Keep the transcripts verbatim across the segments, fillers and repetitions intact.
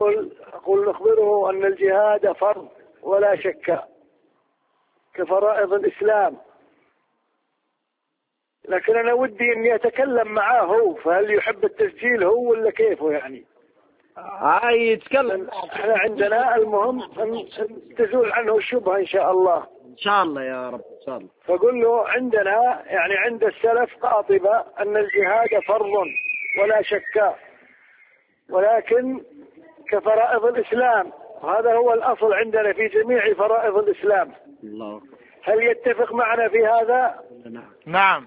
أقول نخبره أن الجهاد فرض ولا شك كفرائض الإسلام، لكن أنا ودي أني أتكلم معاه هو، فهل يحب التسجيل هو ولا كيفه يعني؟ هاي يتكلم. احنا عندنا المهم أن تزول عنه الشبهة إن شاء الله. إن شاء الله يا رب إن شاء الله. فقل له عندنا يعني عند السلف قاطبة أن الجهاد فرض ولا شك، ولكن كفرائض الإسلام، وهذا هو الأصل عندنا في جميع فرائض الإسلام. الله. هل يتفق معنا في هذا؟ نعم. نعم.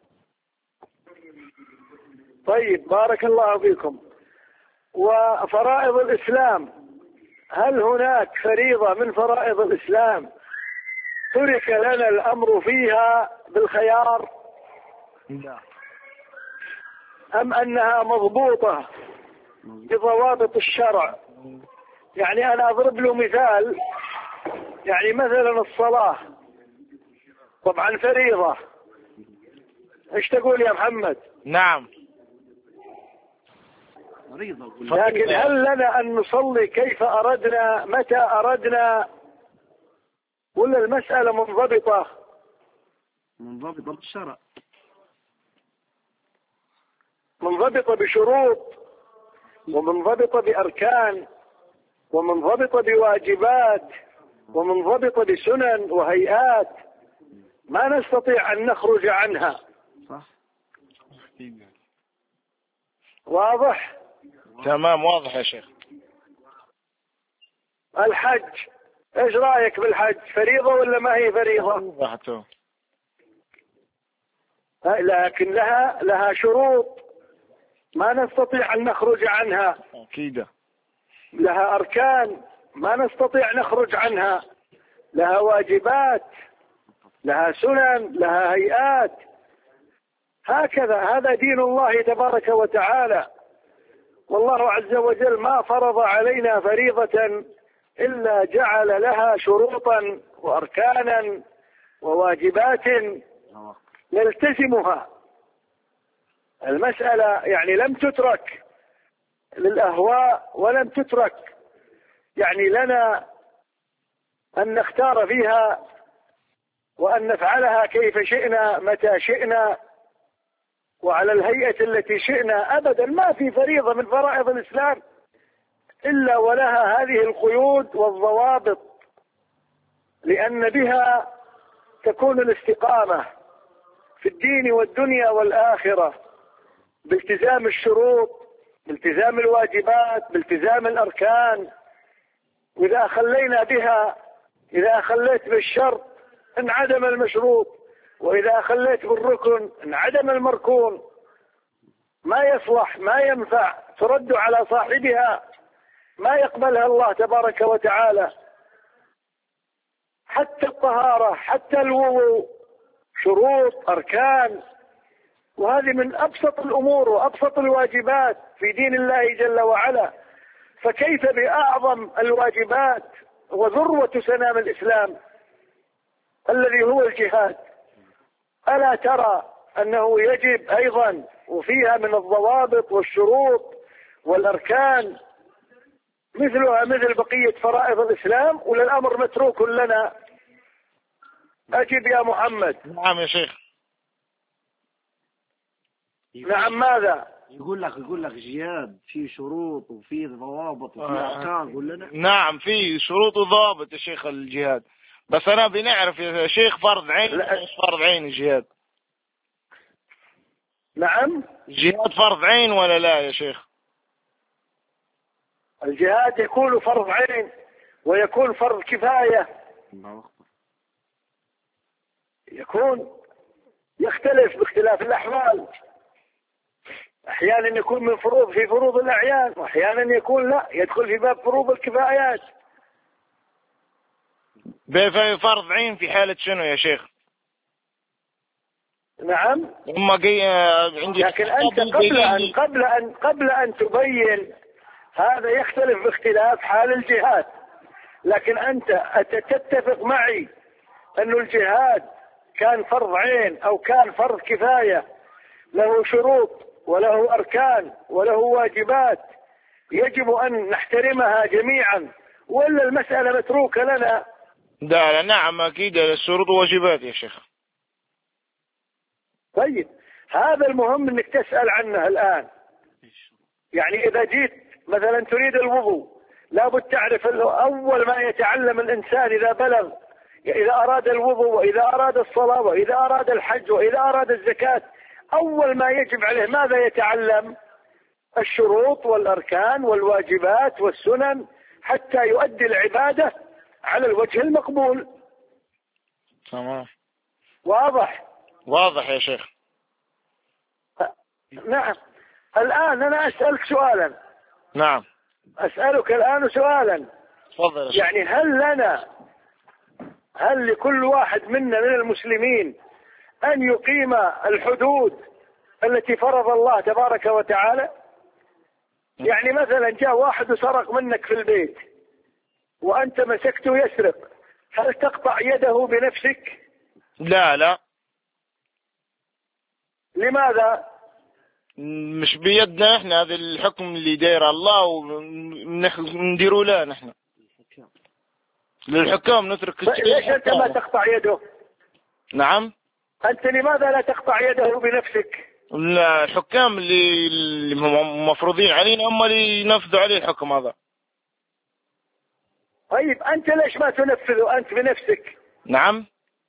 طيب بارك الله فيكم. وفرائض الإسلام، هل هناك فريضة من فرائض الإسلام ترك لنا الأمر فيها بالخيار، لا. أم أنها مضبوطة بضوابط الشرع؟ يعني أنا أضرب له مثال، يعني مثلا الصلاة طبعا فريضة، ايش تقول يا محمد؟ نعم. لكن هل لنا أن نصلي كيف أردنا متى أردنا، ولا المسألة منضبطة؟ منضبطة بالشرع، منضبطة بشروط، ومنضبطة بأركان، ومنضبطة بواجبات، ومنضبطة بسنن وهيئات ما نستطيع أن نخرج عنها. صح. واضح؟ تمام واضح يا شيخ. الحج، ايش رأيك بالحج؟ فريضة ولا ما هي فريضة؟ راحته. لكن لها لها شروط ما نستطيع أن نخرج عنها. أكيد. لها أركان ما نستطيع نخرج عنها. لها واجبات، لها سنن، لها هيئات. هكذا هذا دين الله تبارك وتعالى. والله عز وجل ما فرض علينا فريضة إلا جعل لها شروطا وأركانا وواجبات نلتزمها. المسألة يعني لم تترك للأهواء، ولم تترك يعني لنا أن نختار فيها وأن نفعلها كيف شئنا متى شئنا وعلى الهيئة التي شئنا. أبدا ما في فريضة من فرائض الإسلام إلا ولها هذه القيود والضوابط، لأن بها تكون الاستقامة في الدين والدنيا والآخرة، بالتزام الشروط، بالتزام الواجبات، بالتزام الأركان. وإذا خلينا بها، إذا خليت بالشرط انعدم المشروط، وإذا خليت بالركن انعدم المركون. ما يصلح، ما ينفع، ترد على صاحبها، ما يقبلها الله تبارك وتعالى. حتى الطهارة، حتى الوضوء شروط، أركان، وهذه من أبسط الأمور وأبسط الواجبات في دين الله جل وعلا. فكيف بأعظم الواجبات وذروة سنام الإسلام الذي هو الجهاد؟ ألا ترى أنه يجب أيضا وفيها من الضوابط والشروط والأركان مثلها مثل بقية فرائض الإسلام، ولا الأمر متروك لنا؟ أجب يا محمد. نعم يا شيخ. نعم ماذا؟ يقول لك يقول لك جهاد في شروط وفي ضوابط وفي أركان. يقول لنا نعم في شروط وضوابط يا شيخ الجهاد، بس أنا بنعرف يا شيخ فرض عين مش فرض عين الجهاد. نعم الجهاد فرض عين ولا لا يا شيخ؟ الجهاد يكون فرض عين ويكون فرض كفاية، يكون يختلف باختلاف الأحوال. أحيانا يكون من فروض في فروض الأعيان، وأحيانا يكون لا، يدخل في باب فروض الكفايات. بفرض فرض عين في حالة شنو يا شيخ؟ نعم. هم جي عندي. لكن أنت قبل أن قبل أن قبل أن تبين هذا يختلف باختلاف حال الجهاد، لكن أنت تتفق معي أن الجهاد كان فرض عين أو كان فرض كفاية، له شروط وله أركان وله واجبات يجب أن نحترمها جميعا، ولا المسألة متروكة لنا؟ لا لا نعم أكيد الشروط واجبات يا شيخ. طيب هذا المهم أنك تسأل عنه الآن. يعني إذا جيت مثلا تريد الوضوء لابد تعرف أول ما يتعلم الإنسان إذا بلغ، إذا أراد الوضوء وإذا أراد الصلاة وإذا أراد الحج وإذا أراد الزكاة، أول ما يجب عليه ماذا يتعلم؟ الشروط والأركان والواجبات والسنن، حتى يؤدي العبادة على الوجه المقبول. تمام. واضح؟ واضح يا شيخ. نعم. الآن أنا أسألك سؤالا. نعم. أسألك الآن سؤالا. تفضل. يعني هل لنا، هل لكل واحد منا من المسلمين أن يقيم الحدود التي فرض الله تبارك وتعالى؟ يعني مثلا جاء واحد وسرق منك في البيت وأنت مسكته يسرق، هل تقطع يده بنفسك؟ لا لا. لماذا؟ مش بيدنا احنا، هذا الحكم اللي داير الله ونديروا له نحن للحكام، نترك الشيء. ليش أنت ما تقطع يده؟ نعم. أنت لماذا لا تقطع يده بنفسك؟ لا، الحكام اللي اللي هم مفروضين علينا هم اللي ينفذوا عليه الحكم هذا. طيب أنت ليش ما تنفذه أنت بنفسك؟ نعم.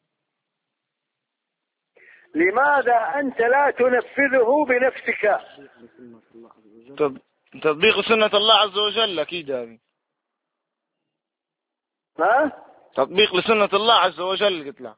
لماذا أنت لا تنفذه بنفسك؟ تطبيق سنة الله عز وجل أكيد هذه. ها؟ تطبيق لسنة الله عز وجل قلت له.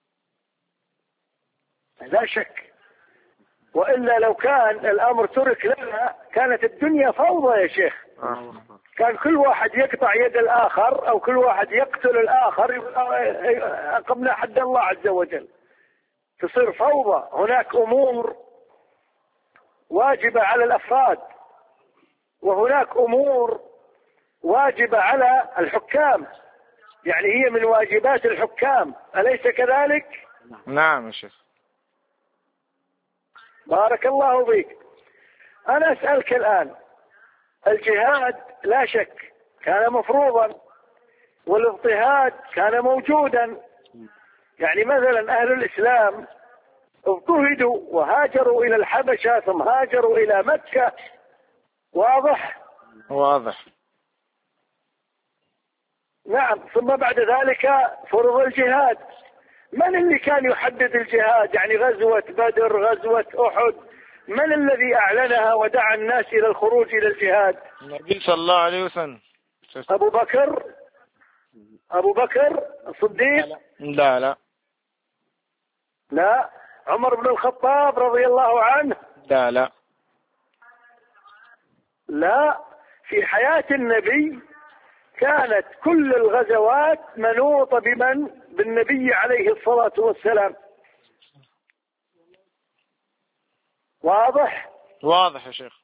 لا شك، وإلا لو كان الأمر ترك لنا كانت الدنيا فوضى يا شيخ. كان كل واحد يقطع يد الآخر أو كل واحد يقتل الآخر قبل حد الله عز وجل، تصير فوضى. هناك أمور واجبة على الأفراد وهناك أمور واجبة على الحكام، يعني هي من واجبات الحكام، أليس كذلك؟ نعم يا شيخ. بارك الله فيك. أنا أسألك الآن، الجهاد لا شك كان مفروضا والاضطهاد كان موجودا. يعني مثلا أهل الإسلام اضطهدوا وهاجروا إلى الحبشة ثم هاجروا إلى مكة. واضح؟ واضح. نعم. ثم بعد ذلك فرض الجهاد. من اللي كان يحدد الجهاد؟ يعني غزوة بدر، غزوة أحد، من الذي أعلنها ودعا الناس إلى الخروج إلى الجهاد؟ النبي صلى الله عليه وسلم. أبو بكر أبو بكر الصديق؟ لا لا. لا. عمر بن الخطاب رضي الله عنه؟ لا لا. لا. في حياة النبي كانت كل الغزوات منوطة بمن؟ بالنبي عليه الصلاة والسلام. واضح؟ واضح يا شيخ.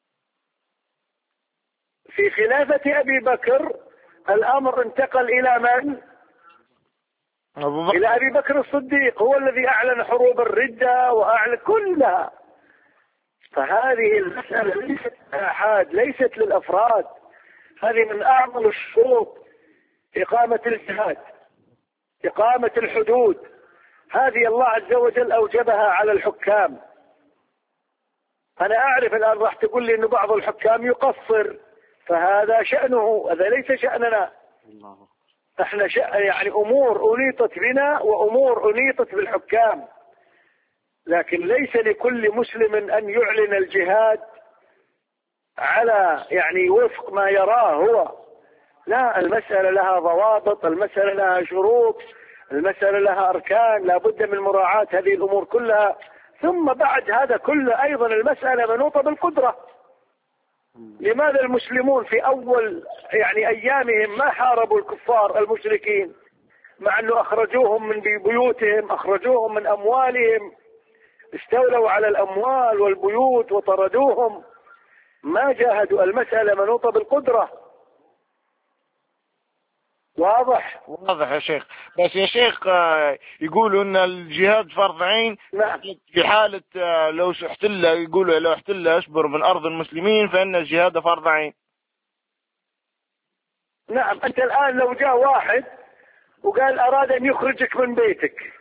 في خلافة أبي بكر الأمر انتقل إلى من؟ أبو بكر. إلى أبي بكر الصديق، هو الذي أعلن حروب الردة وأعلن كلها. فهذه المسألة ليست للآحاد، ليست للأفراد، هذه من أعظم الشروط إقامة الجهاد، إقامة الحدود. هذه الله عز وجل أوجبها على الحكام. أنا أعرف الآن راح تقول لي أن بعض الحكام يقصر، فهذا شأنه، هذا ليس شأننا. احنا شأن يعني أمور أنيطت بنا وأمور أنيطت بالحكام، لكن ليس لكل مسلم أن يعلن الجهاد على يعني وفق ما يراه هو. لا، المسألة لها ضوابط، المسألة لها شروط، المسألة لها أركان، لا بد من مراعاة هذه الأمور كلها. ثم بعد هذا كله أيضا المسألة منوطة بالقدرة. لماذا المسلمون في أول يعني أيامهم ما حاربوا الكفار المشركين، مع أنه أخرجوهم من بيوتهم، أخرجوهم من أموالهم، استولوا على الأموال والبيوت وطردوهم، ما جاهدوا؟ المسألة منوطة بالقدرة. واضح؟ واضح يا شيخ. بس يا شيخ يقولوا ان الجهاد فرض عين. نعم. في حالة لو احتل، يقولوا لو احتل اشبر من ارض المسلمين فان الجهاد فرض عين. نعم. أنت الآن لو جاء واحد وقال أراد أن يخرجك من بيتك،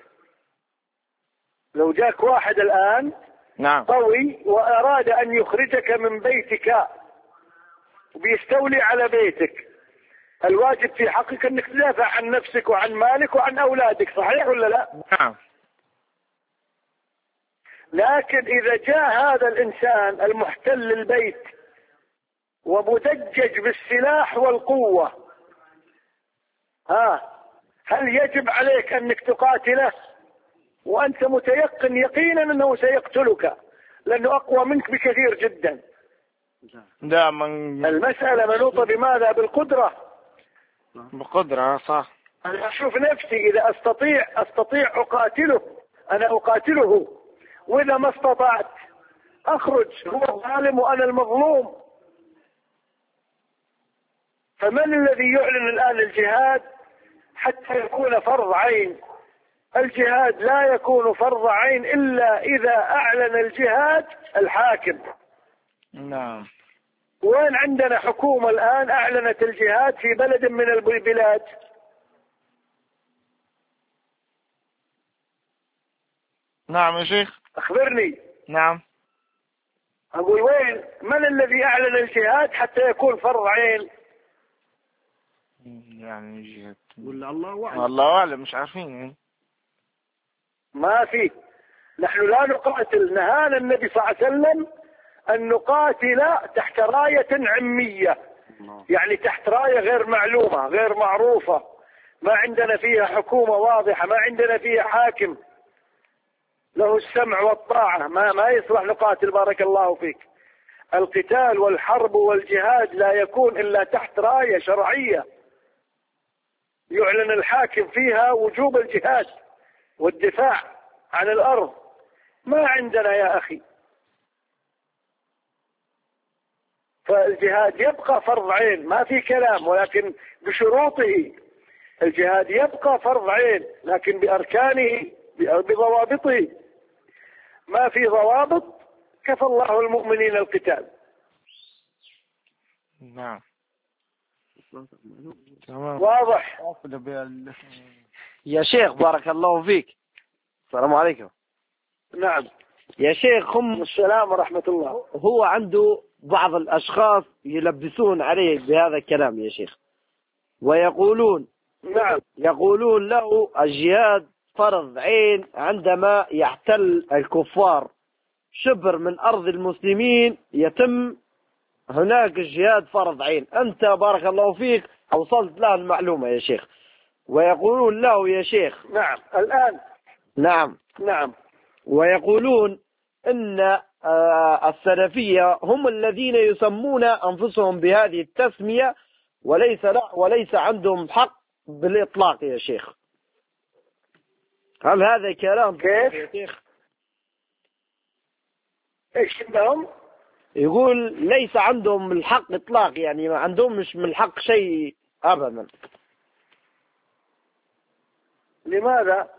لو جاك واحد الآن نعم قوي وأراد أن يخرجك من بيتك وبيستولي على بيتك، الواجب في حقك أنك تدافع عن نفسك وعن مالك وعن أولادك، صحيح ولا لا؟ نعم. لكن إذا جاء هذا الإنسان المحتل البيت ومدجج بالسلاح والقوة، ها هل يجب عليك أنك تقاتله وأنت متيقن يقينا أنه سيقتلك لأنه أقوى منك بكثير جدا؟ لا من المسألة منوطة بماذا؟ بالقدرة. بقدرة صح. أنا أشوف نفسي إذا أستطيع أستطيع أقاتله، أنا أقاتله، وإذا ما استطعت أخرج، هو الظالم وأنا المظلوم. فمن الذي يعلن الآن الجهاد حتى يكون فرض عين؟ الجهاد لا يكون فرض عين إلا إذا أعلن الجهاد الحاكم. نعم. وين عندنا حكومة الآن أعلنت الجهاد في بلد من البلاد؟ نعم يا شيخ. أخبرني. نعم. أقول وين؟ من الذي أعلن الجهاد حتى يكون فرض عين؟ يعني جهاد ولا الله أعلم. الله أعلم، مش عارفين. ما في. نحن لا نقاتل، نهانا النبي صلى الله عليه وسلم أن نقاتل تحت راية عمية، يعني تحت راية غير معلومة غير معروفة، ما عندنا فيها حكومة واضحة، ما عندنا فيها حاكم له السمع والطاعة، ما ما يصلح نقاتل. بارك الله فيك. القتال والحرب والجهاد لا يكون إلا تحت راية شرعية يعلن الحاكم فيها وجوب الجهاد والدفاع عن الأرض. ما عندنا يا أخي. فالجهاد يبقى فرض عين، ما في كلام، ولكن بشروطه. الجهاد يبقى فرض عين لكن بأركانه بضوابطه. ما في ضوابط كفى الله المؤمنين القتال. نعم. واضح يا شيخ بارك الله فيك. السلام عليكم. نعم يا شيخ، هم السلام ورحمة الله. هو عنده بعض الأشخاص يلبسون عليه بهذا الكلام يا شيخ، ويقولون نعم يقولون له الجهاد فرض عين عندما يحتل الكفار شبر من أرض المسلمين، يتم هناك الجهاد فرض عين. أنت بارك الله فيك أوصلت له المعلومة يا شيخ. ويقولون له يا شيخ نعم الآن نعم نعم ويقولون إن السلفية هم الذين يسمون أنفسهم بهذه التسمية، وليس لا وليس عندهم حق بالإطلاق يا شيخ. هل هذا كلام كيف يا شيخ؟ ايش عندهم؟ يقول ليس عندهم الحق إطلاق، يعني ما عندهم مش من الحق شيء أبدا. لماذا؟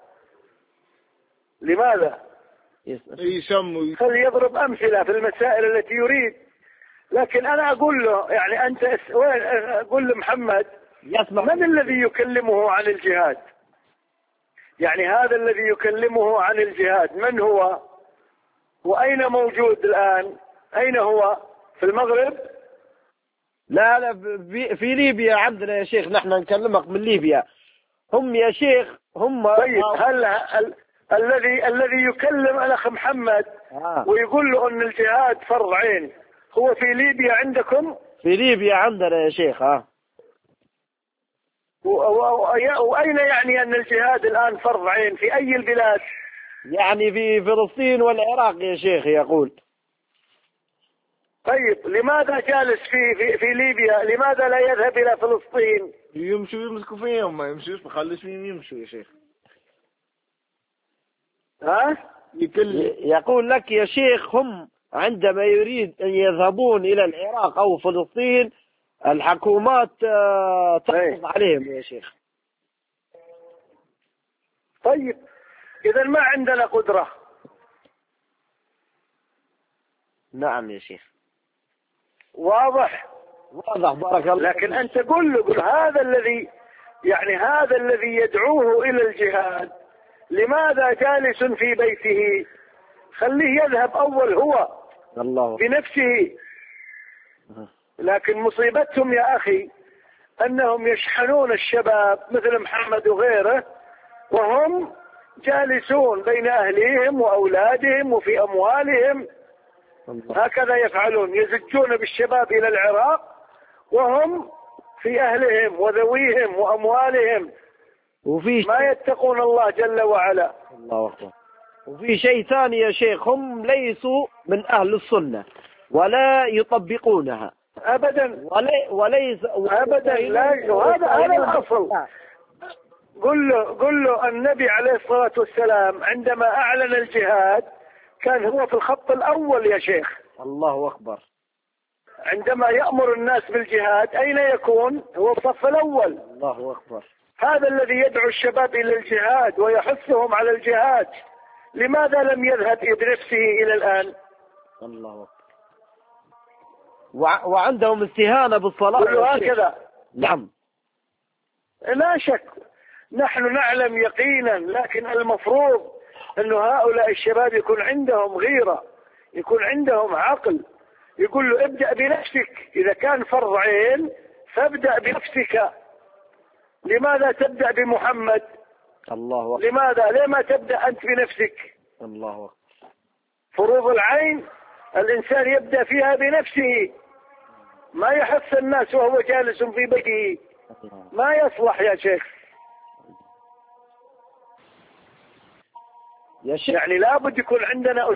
لماذا؟ يسموا خلي يضرب أمثلة في المسائل التي يريد. لكن أنا أقول له يعني أنت وين؟ أقول لمحمد يسمع. من الذي يكلمه عن الجهاد؟ يعني هذا الذي يكلمه عن الجهاد من هو؟ وأين موجود الآن؟ أين هو؟ في المغرب؟ لا لا في ليبيا عندنا يا شيخ، نحن نكلمك من ليبيا. هم يا شيخ هم. طيب هل ال... الذي الذي يكلم الأخ محمد آه. ويقول له أن الجهاد فرض عين هو في ليبيا عندكم؟ في ليبيا عندنا يا شيخ. ها و... و... وأين يعني أن الجهاد الآن فرض عين؟ في أي البلاد؟ يعني في فلسطين والعراق يا شيخ يقول. طيب لماذا جالس في في, في ليبيا؟ لماذا لا يذهب إلى فلسطين؟ يمشوا يمسكوا فيهم، ما يمشوش بخلص فيهم يمشوا يا شيخ. ها؟ يكل يقول لك يا شيخ هم عندما يريد أن يذهبون إلى العراق أو فلسطين الحكومات تفرض عليهم يا شيخ. طيب إذا ما عندنا قدرة. نعم يا شيخ. واضح. واضح بارك الله. لكن أنت قل له قل هذا الذي يعني هذا الذي يدعوه إلى الجهاد لماذا جالس في بيته؟ خليه يذهب أول هو الله بنفسه. لكن مصيبتهم يا أخي أنهم يشحنون الشباب مثل محمد وغيره وهم جالسون بين أهليهم وأولادهم وفي أموالهم. الله. هكذا يفعلون، يزجون بالشباب إلى العراق وهم في أهلهم وذويهم وأموالهم وفي ما يتقون الله جل وعلا. الله أكبر. وفي شيء ثاني يا شيخ، هم ليسوا من أهل السنة ولا يطبقونها أبدا ولي وليس أبدا لا. وهذا هذا الأصل. قل له قل له النبي عليه الصلاة والسلام عندما أعلن الجهاد كان هو في الخط الأول يا شيخ. الله أكبر. عندما يأمر الناس بالجهاد أين يكون؟ هو في الصف الأول. الله أكبر. هذا الذي يدعو الشباب إلى الجهاد ويحثهم على الجهاد، لماذا لم يذهب بنفسه إلى الآن؟ الله أكبر. وع وعندهم استهانة بالصلاة. كله هكذا. نعم لا شك نحن نعلم يقينا، لكن المفروض أن هؤلاء الشباب يكون عندهم غيرة، يكون عندهم عقل. يقول له ابدأ بنفسك، إذا كان فرض عين فابدأ بنفسك. لماذا تبدأ بمحمد؟ الله أكبر. لماذا لما تبدأ أنت بنفسك؟ الله أكبر. فروض العين الإنسان يبدأ فيها بنفسه، ما يحث الناس وهو جالس في بيته، ما يصلح يا شيخ. يا شيخ يعني لابد يكون عندنا